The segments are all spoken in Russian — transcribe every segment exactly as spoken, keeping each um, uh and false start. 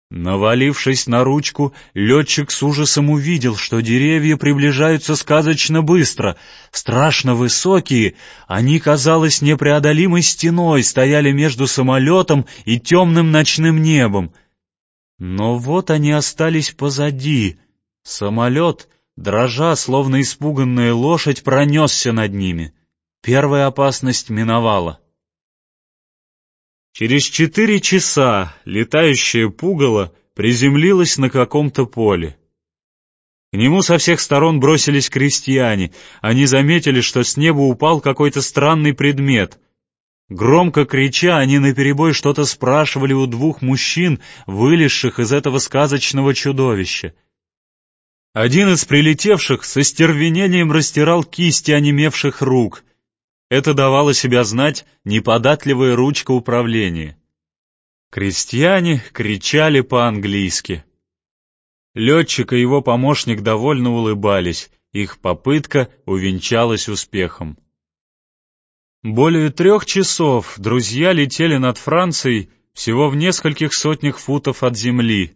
Навалившись на ручку, летчик с ужасом увидел, что деревья приближаются сказочно быстро. Страшно высокие, они, казалось, непреодолимой стеной стояли между самолетом и темным ночным небом. Но вот они остались позади. Самолет, дрожа, словно испуганная лошадь, пронесся над ними. Первая опасность миновала. Через четыре часа летающее пугало приземлилось на каком-то поле. К нему со всех сторон бросились крестьяне. Они заметили, что с неба упал какой-то странный предмет. Громко крича, они наперебой что-то спрашивали у двух мужчин, вылезших из этого сказочного чудовища. Один из прилетевших со стервенением растирал кисти онемевших рук. Это давало себя знать неподатливая ручка управления. Крестьяне кричали по-английски. Летчик и его помощник довольно улыбались, их попытка увенчалась успехом. Более трех часов друзья летели над Францией всего в нескольких сотнях футов от земли.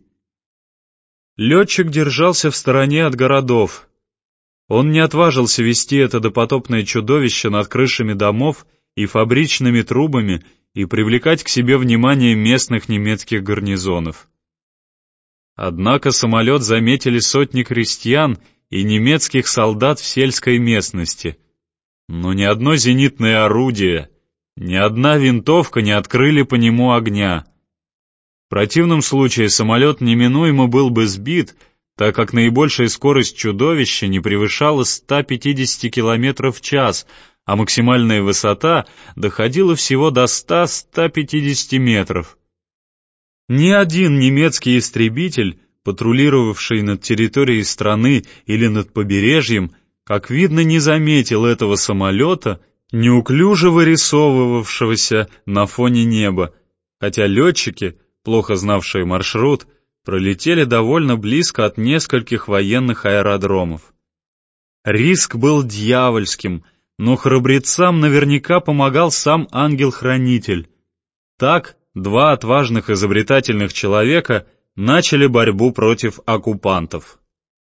Летчик держался в стороне от городов. Он не отважился вести это допотопное чудовище над крышами домов и фабричными трубами и привлекать к себе внимание местных немецких гарнизонов. Однако самолет заметили сотни крестьян и немецких солдат в сельской местности, но ни одно зенитное орудие, ни одна винтовка не открыли по нему огня. В противном случае самолет неминуемо был бы сбит, так как наибольшая скорость чудовища не превышала ста пятидесяти километров в час, а максимальная высота доходила всего до ста — ста пятидесяти метров. Ни один немецкий истребитель, патрулировавший над территорией страны или над побережьем, как видно, не заметил этого самолета, неуклюже вырисовывавшегося на фоне неба, хотя летчики, плохо знавшие маршрут, пролетели довольно близко от нескольких военных аэродромов. Риск был дьявольским, но храбрецам наверняка помогал сам ангел-хранитель. Так два отважных изобретательных человека начали борьбу против оккупантов.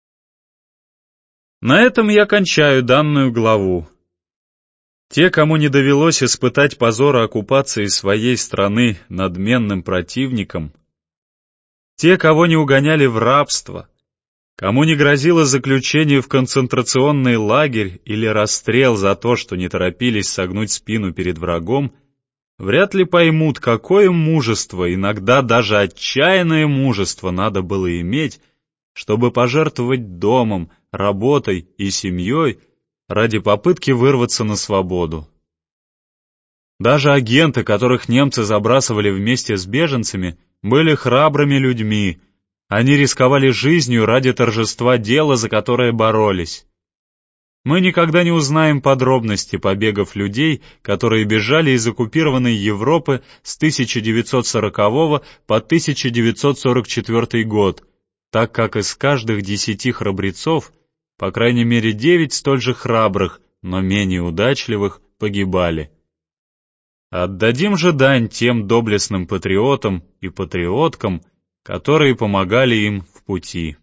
На этом я кончаю данную главу. Те, кому не довелось испытать позора оккупации своей страны надменным противником, те, кого не угоняли в рабство, кому не грозило заключение в концентрационный лагерь или расстрел за то, что не торопились согнуть спину перед врагом, вряд ли поймут, какое мужество, иногда даже отчаянное мужество надо было иметь, чтобы пожертвовать домом, работой и семьей ради попытки вырваться на свободу. Даже агенты, которых немцы забрасывали вместе с беженцами, были храбрыми людьми. Они рисковали жизнью ради торжества дела, за которое боролись. Мы никогда не узнаем подробности побегов людей, которые бежали из оккупированной Европы с тысяча девятьсот сорокового по тысяча девятьсот сорок четвёртый год, так как из каждых десяти храбрецов, по крайней мере девять столь же храбрых, но менее удачливых, погибали. Отдадим же дань тем доблестным патриотам и патриоткам, которые помогали им в пути.